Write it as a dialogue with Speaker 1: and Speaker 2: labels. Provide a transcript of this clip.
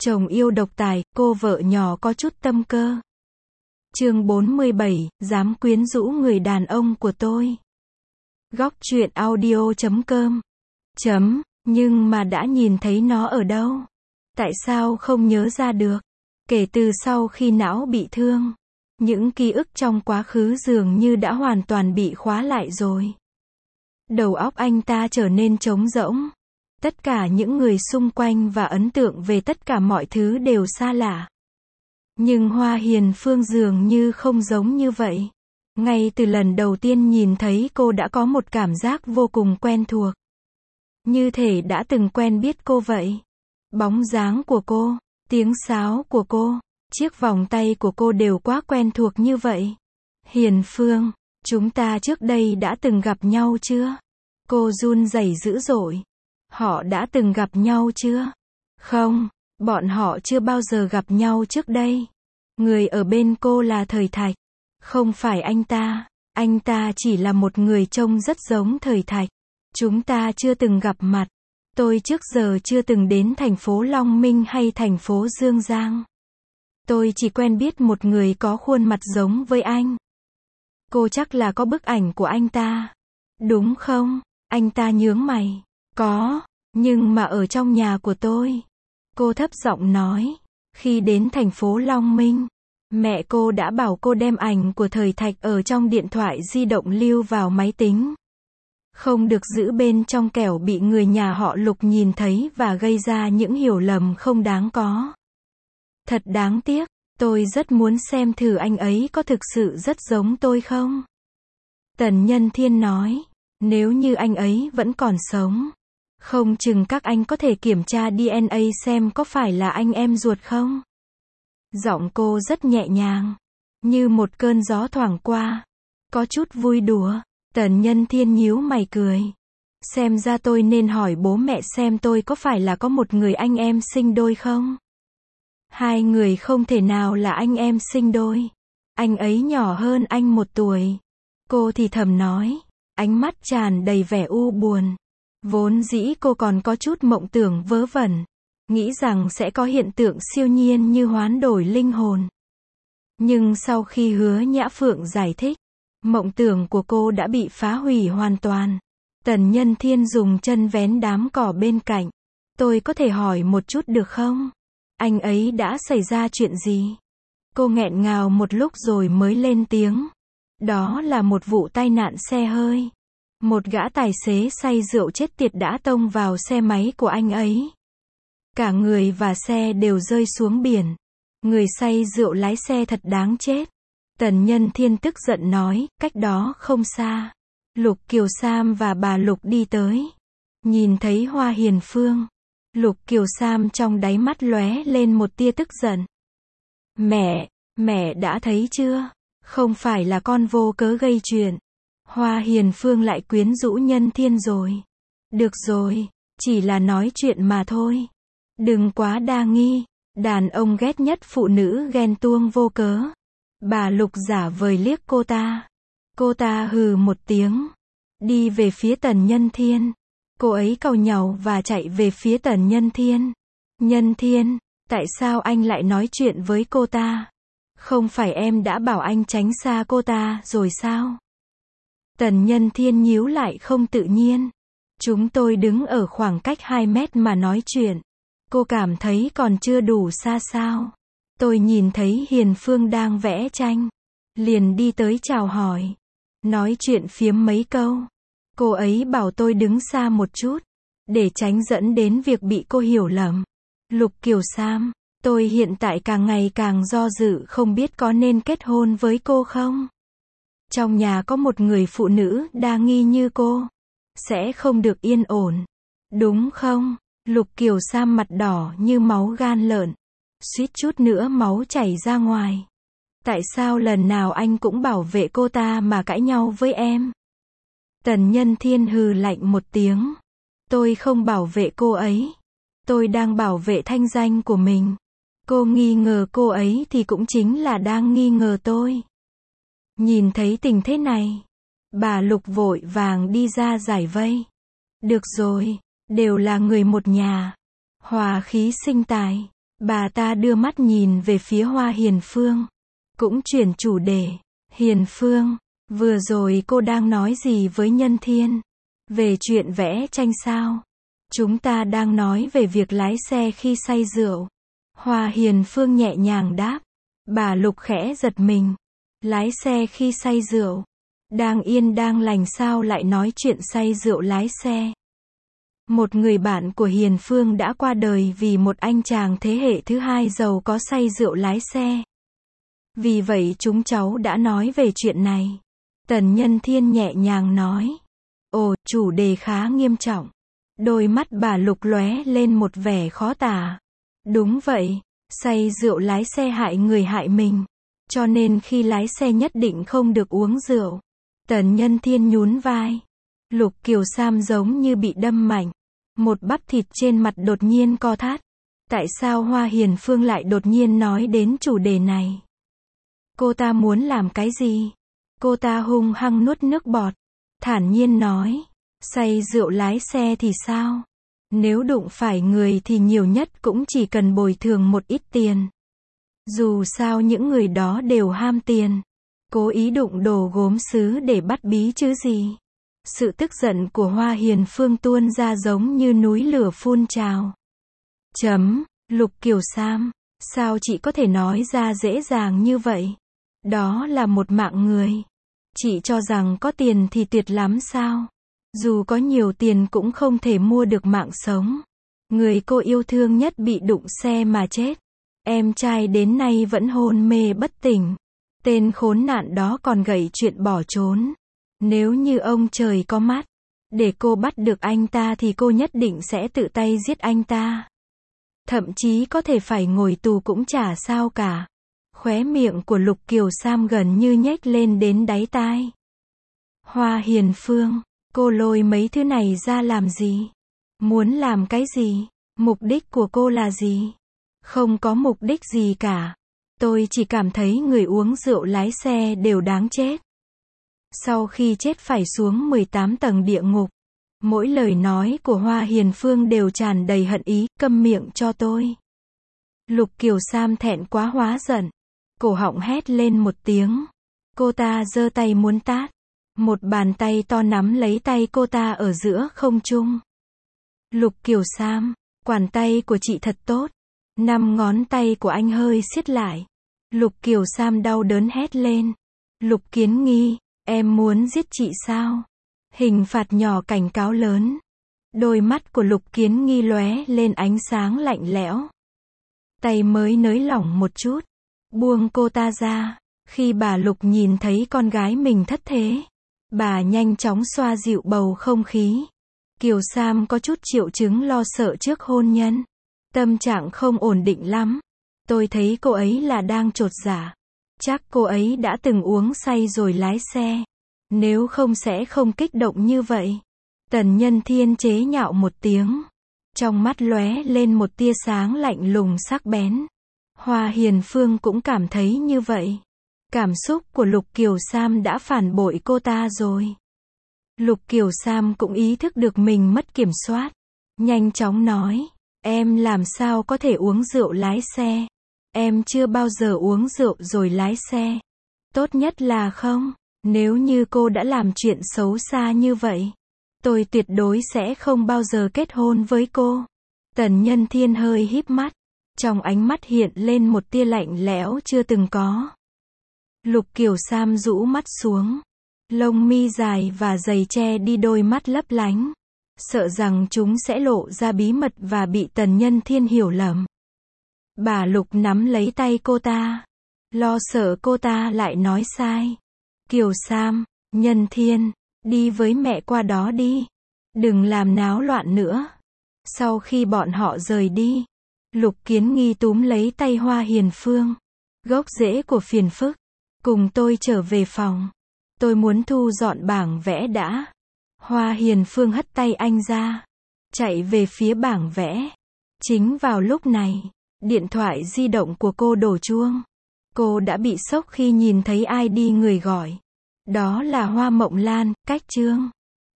Speaker 1: Chồng yêu độc tài, cô vợ nhỏ có chút tâm cơ. Chương 47, dám quyến rũ người đàn ông của tôi. Góc truyện audio.com. Nhưng mà đã nhìn thấy nó ở đâu? Tại sao không nhớ ra được? Kể từ sau khi não bị thương, những ký ức trong quá khứ dường như đã hoàn toàn bị khóa lại rồi. Đầu óc anh ta trở nên trống rỗng. Tất cả những người xung quanh và ấn tượng về tất cả mọi thứ đều xa lạ. Nhưng Hoa Hiền Phương dường như không giống như vậy. Ngay từ lần đầu tiên nhìn thấy cô đã có một cảm giác vô cùng quen thuộc. Như thể đã từng quen biết cô vậy. Bóng dáng của cô, tiếng sáo của cô, chiếc vòng tay của cô đều quá quen thuộc như vậy. Hiền Phương, chúng ta trước đây đã từng gặp nhau chưa? Cô run rẩy dữ dội. Họ đã từng gặp nhau chưa? Không, bọn họ chưa bao giờ gặp nhau trước đây. Người ở bên cô là Thời Thạch. Không phải anh ta chỉ là một người trông rất giống Thời Thạch. Chúng ta chưa từng gặp mặt. Tôi trước giờ chưa từng đến thành phố Long Minh hay thành phố Dương Giang. Tôi chỉ quen biết một người có khuôn mặt giống với anh. Cô chắc là có bức ảnh của anh ta. Đúng không? Anh ta nhướng mày. Có, nhưng mà ở trong nhà của tôi. Cô thấp giọng nói. Khi đến thành phố Long Minh, mẹ cô đã bảo cô đem ảnh của Thời Thạch ở trong điện thoại di động lưu vào máy tính. Không được giữ bên trong kẻo bị người nhà họ Lục nhìn thấy và gây ra những hiểu lầm không đáng có. Thật đáng tiếc, tôi rất muốn xem thử anh ấy có thực sự rất giống tôi không? Tần Nhân Thiên nói, nếu như anh ấy vẫn còn sống, không chừng các anh có thể kiểm tra DNA xem có phải là anh em ruột không? Giọng cô rất nhẹ nhàng, như một cơn gió thoảng qua, có chút vui đùa. Tần Nhân Thiên nhíu mày cười. Xem ra tôi nên hỏi bố mẹ xem tôi có phải là có một người anh em sinh đôi không? Hai người không thể nào là anh em sinh đôi. Anh ấy nhỏ hơn anh 1 tuổi. Cô thì thầm nói, ánh mắt tràn đầy vẻ u buồn. Vốn dĩ cô còn có chút mộng tưởng vớ vẩn, nghĩ rằng sẽ có hiện tượng siêu nhiên như hoán đổi linh hồn. Nhưng sau khi Hứa Nhã Phượng giải thích, mộng tưởng của cô đã bị phá hủy hoàn toàn. Tần Nhân Thiên dùng chân vén đám cỏ bên cạnh. Tôi có thể hỏi một chút được không? Anh ấy đã xảy ra chuyện gì? Cô nghẹn ngào một lúc rồi mới lên tiếng. Đó là một vụ tai nạn xe hơi. Một gã tài xế say rượu chết tiệt đã tông vào xe máy của anh ấy. Cả người và xe đều rơi xuống biển. Người say rượu lái xe thật đáng chết. Tần Nhân Thiên tức giận nói, cách đó không xa. Lục Kiều Sam và bà Lục đi tới. Nhìn thấy Hoa Hiền Phương. Lục Kiều Sam trong đáy mắt lóe lên một tia tức giận. Mẹ đã thấy chưa? Không phải là con vô cớ gây chuyện. Hoa Hiền Phương lại quyến rũ Nhân Thiên rồi. Được rồi, chỉ là nói chuyện mà thôi. Đừng quá đa nghi. Đàn ông ghét nhất phụ nữ ghen tuông vô cớ. Bà Lục giả vời liếc cô ta. Cô ta hừ một tiếng. Đi về phía Tần Nhân Thiên. Cô ấy càu nhàu và chạy về phía Tần Nhân Thiên. Nhân Thiên, tại sao anh lại nói chuyện với cô ta? Không phải em đã bảo anh tránh xa cô ta rồi sao? Tần Nhân Thiên nhíu lại không tự nhiên. Chúng tôi đứng ở khoảng cách 2 mét mà nói chuyện. Cô cảm thấy còn chưa đủ xa sao? Tôi nhìn thấy Hiền Phương đang vẽ tranh. Liền đi tới chào hỏi. Nói chuyện phiếm mấy câu. Cô ấy bảo tôi đứng xa một chút. Để tránh dẫn đến việc bị cô hiểu lầm. Lục Kiều Sam, tôi hiện tại càng ngày càng do dự không biết có nên kết hôn với cô không? Trong nhà có một người phụ nữ đa nghi như cô. Sẽ không được yên ổn. Đúng không? Lục Kiều Sam mặt đỏ như máu gan lợn. Suýt chút nữa máu chảy ra ngoài. Tại sao lần nào anh cũng bảo vệ cô ta mà cãi nhau với em? Tần Nhân Thiên hừ lạnh một tiếng. Tôi không bảo vệ cô ấy. Tôi đang bảo vệ thanh danh của mình. Cô nghi ngờ cô ấy thì cũng chính là đang nghi ngờ tôi. Nhìn thấy tình thế này, bà Lục vội vàng đi ra giải vây. Được rồi, đều là người một nhà. Hòa khí sinh tài. Bà ta đưa mắt nhìn về phía Hoa Hiền Phương. Cũng chuyển chủ đề. Hiền Phương, vừa rồi cô đang nói gì với Nhân Thiên? Về chuyện vẽ tranh sao? Chúng ta đang nói về việc lái xe khi say rượu. Hoa Hiền Phương nhẹ nhàng đáp. Bà Lục khẽ giật mình. Lái xe khi say rượu. Đang yên đang lành sao lại nói chuyện say rượu lái xe. Một người bạn của Hiền Phương đã qua đời vì một anh chàng thế hệ thứ hai giàu có say rượu lái xe. Vì vậy chúng cháu đã nói về chuyện này. Tần Nhân Thiên nhẹ nhàng nói. Ồ, chủ đề khá nghiêm trọng. Đôi mắt bà Lục lóe lên một vẻ khó tả. Đúng vậy, say rượu lái xe hại người hại mình. Cho nên khi lái xe nhất định không được uống rượu. Tần Nhân Thiên nhún vai. Lục Kiều Sam giống như bị đâm mạnh. Một bắp thịt trên mặt đột nhiên co thắt. Tại sao Hoa Hiền Phương lại đột nhiên nói đến chủ đề này? Cô ta muốn làm cái gì? Cô ta hung hăng nuốt nước bọt. Thản nhiên nói. Say rượu lái xe thì sao? Nếu đụng phải người thì nhiều nhất cũng chỉ cần bồi thường một ít tiền. Dù sao những người đó đều ham tiền. Cố ý đụng đồ gốm sứ để bắt bí chứ gì. Sự tức giận của Hoa Hiền Phương tuôn ra giống như núi lửa phun trào. Lục Kiều Sam, sao chị có thể nói ra dễ dàng như vậy? Đó là một mạng người. Chị cho rằng có tiền thì tuyệt lắm sao? Dù có nhiều tiền cũng không thể mua được mạng sống. Người cô yêu thương nhất bị đụng xe mà chết. Em trai đến nay vẫn hôn mê bất tỉnh. Tên khốn nạn đó còn gợi chuyện bỏ trốn. Nếu như ông trời có mắt, để cô bắt được anh ta thì cô nhất định sẽ tự tay giết anh ta. Thậm chí có thể phải ngồi tù cũng chả sao cả. Khóe miệng của Lục Kiều Sam gần như nhếch lên đến đáy tai. Hoa Hiền Phương, cô lôi mấy thứ này ra làm gì? Muốn làm cái gì? Mục đích của cô là gì? Không có mục đích gì cả. Tôi chỉ cảm thấy người uống rượu lái xe đều đáng chết. Sau khi chết phải xuống 18 tầng địa ngục. Mỗi lời nói của Hoa Hiền Phương đều tràn đầy hận ý, câm miệng cho tôi. Lục Kiều Sam thẹn quá hóa giận. Cổ họng hét lên một tiếng. Cô ta giơ tay muốn tát. Một bàn tay to nắm lấy tay cô ta ở giữa không trung. Lục Kiều Sam, quản tay của chị thật tốt. 5 ngón tay của anh hơi siết lại. Lục Kiều Sam đau đớn hét lên. Lục Kiến Nghi, em muốn giết chị sao? Hình phạt nhỏ cảnh cáo lớn. Đôi mắt của Lục Kiến Nghi lóe lên ánh sáng lạnh lẽo. Tay mới nới lỏng một chút. Buông cô ta ra. Khi bà Lục nhìn thấy con gái mình thất thế, bà nhanh chóng xoa dịu bầu không khí. Kiều Sam có chút triệu chứng lo sợ trước hôn nhân. Tâm trạng không ổn định lắm. Tôi thấy cô ấy là đang chột dạ. Chắc cô ấy đã từng uống say rồi lái xe. Nếu không sẽ không kích động như vậy. Tần Nhân Thiên chế nhạo một tiếng. Trong mắt lóe lên một tia sáng lạnh lùng sắc bén. Hoa Hiền Phương cũng cảm thấy như vậy. Cảm xúc của Lục Kiều Sam đã phản bội cô ta rồi. Lục Kiều Sam cũng ý thức được mình mất kiểm soát. Nhanh chóng nói. Em làm sao có thể uống rượu lái xe? Em chưa bao giờ uống rượu rồi lái xe. Tốt nhất là không. Nếu như cô đã làm chuyện xấu xa như vậy, tôi tuyệt đối sẽ không bao giờ kết hôn với cô. Tần Nhân Thiên hơi híp mắt. Trong ánh mắt hiện lên một tia lạnh lẽo chưa từng có. Lục Kiều Sam rũ mắt xuống. Lông mi dài và dày che đi đôi mắt lấp lánh. Sợ rằng chúng sẽ lộ ra bí mật và bị Tần Nhân Thiên hiểu lầm. Bà Lục nắm lấy tay cô ta. Lo sợ cô ta lại nói sai. Kiều Sam, Nhân Thiên, đi với mẹ qua đó đi. Đừng làm náo loạn nữa. Sau khi bọn họ rời đi, Lục Kiến Nghi túm lấy tay Hoa Hiền Phương. Gốc rễ của phiền phức. Cùng tôi trở về phòng. Tôi muốn thu dọn bảng vẽ đã. Hoa Hiền Phương hất tay anh ra. Chạy về phía bảng vẽ. Chính vào lúc này, điện thoại di động của cô đổ chuông. Cô đã bị sốc khi nhìn thấy ID người gọi. Đó là Hoa Mộng Lan, Cách Trương.